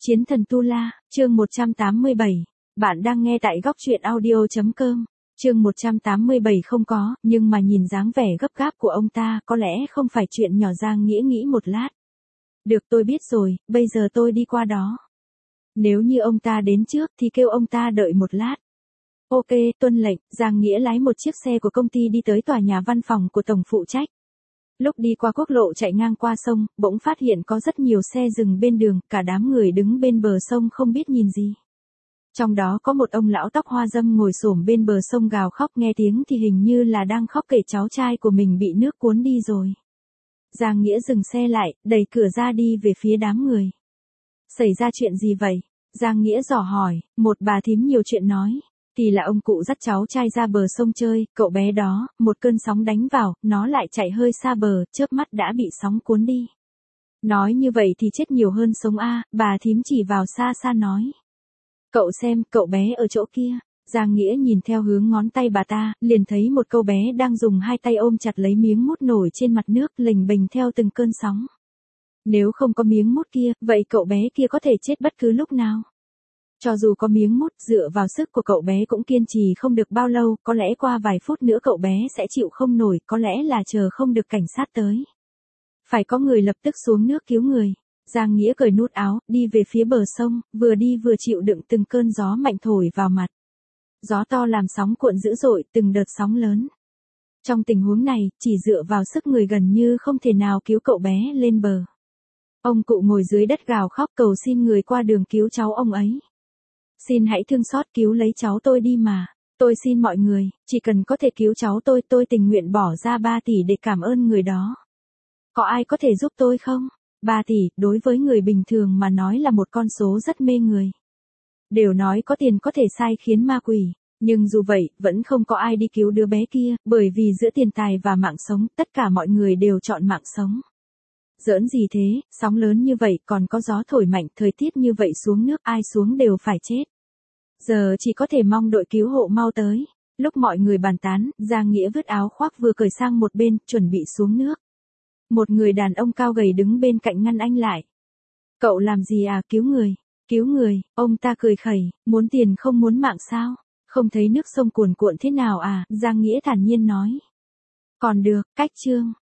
Chiến thần Tu La, chương 187. Bạn đang nghe tại góc truyện audio.com. Chương 187 không có, nhưng mà nhìn dáng vẻ gấp gáp của ông ta, có lẽ không phải chuyện nhỏ. Giang Nghĩa nghĩ một lát. Được, tôi biết rồi, bây giờ tôi đi qua đó. Nếu như ông ta đến trước thì kêu ông ta đợi một lát. Ok, tuân lệnh. Giang Nghĩa lái một chiếc xe của công ty đi tới tòa nhà văn phòng của tổng phụ trách. Lúc đi qua quốc lộ chạy ngang qua sông, bỗng phát hiện có rất nhiều xe dừng bên đường, cả đám người đứng bên bờ sông không biết nhìn gì. Trong đó có một ông lão tóc hoa râm ngồi xổm bên bờ sông gào khóc, nghe tiếng thì hình như là đang khóc kể cháu trai của mình bị nước cuốn đi rồi. Giang Nghĩa dừng xe lại, đẩy cửa ra đi về phía đám người. Xảy ra chuyện gì vậy? Giang Nghĩa dò hỏi. Một bà thím nhiều chuyện nói. Thì là ông cụ dắt cháu trai ra bờ sông chơi, cậu bé đó, một cơn sóng đánh vào, nó lại chạy hơi xa bờ, chớp mắt đã bị sóng cuốn đi. Nói như vậy thì chết nhiều hơn sống a, bà thím chỉ vào xa xa nói. Cậu xem, cậu bé ở chỗ kia. Giang Nghĩa nhìn theo hướng ngón tay bà ta, liền thấy một cậu bé đang dùng hai tay ôm chặt lấy miếng mút nổi trên mặt nước, lềnh bềnh theo từng cơn sóng. Nếu không có miếng mút kia, vậy cậu bé kia có thể chết bất cứ lúc nào. Cho dù có miếng mút, dựa vào sức của cậu bé cũng kiên trì không được bao lâu, có lẽ qua vài phút nữa cậu bé sẽ chịu không nổi, có lẽ là chờ không được cảnh sát tới. Phải có người lập tức xuống nước cứu người. Giang Nghĩa cởi nút áo, đi về phía bờ sông, vừa đi vừa chịu đựng từng cơn gió mạnh thổi vào mặt. Gió to làm sóng cuộn dữ dội, từng đợt sóng lớn. Trong tình huống này, chỉ dựa vào sức người gần như không thể nào cứu cậu bé lên bờ. Ông cụ ngồi dưới đất gào khóc cầu xin người qua đường cứu cháu ông ấy. Xin hãy thương xót cứu lấy cháu tôi đi mà. Tôi xin mọi người, chỉ cần có thể cứu cháu tôi tình nguyện bỏ ra 3 tỷ để cảm ơn người đó. Có ai có thể giúp tôi không? 3 tỷ, đối với người bình thường mà nói là một con số rất mê người. Đều nói có tiền có thể sai khiến ma quỷ. Nhưng dù vậy, vẫn không có ai đi cứu đứa bé kia, bởi vì giữa tiền tài và mạng sống, tất cả mọi người đều chọn mạng sống. Giỡn gì thế, sóng lớn như vậy, còn có gió thổi mạnh, thời tiết như vậy xuống nước ai xuống đều phải chết. Giờ chỉ có thể mong đội cứu hộ mau tới. Lúc mọi người bàn tán, Giang Nghĩa vứt áo khoác vừa cởi sang một bên, chuẩn bị xuống nước. Một người đàn ông cao gầy đứng bên cạnh ngăn anh lại. Cậu làm gì à, cứu người? Cứu người, ông ta cười khẩy, muốn tiền không muốn mạng sao? Không thấy nước sông cuồn cuộn thế nào à, Giang Nghĩa thản nhiên nói. Còn được, cách chương.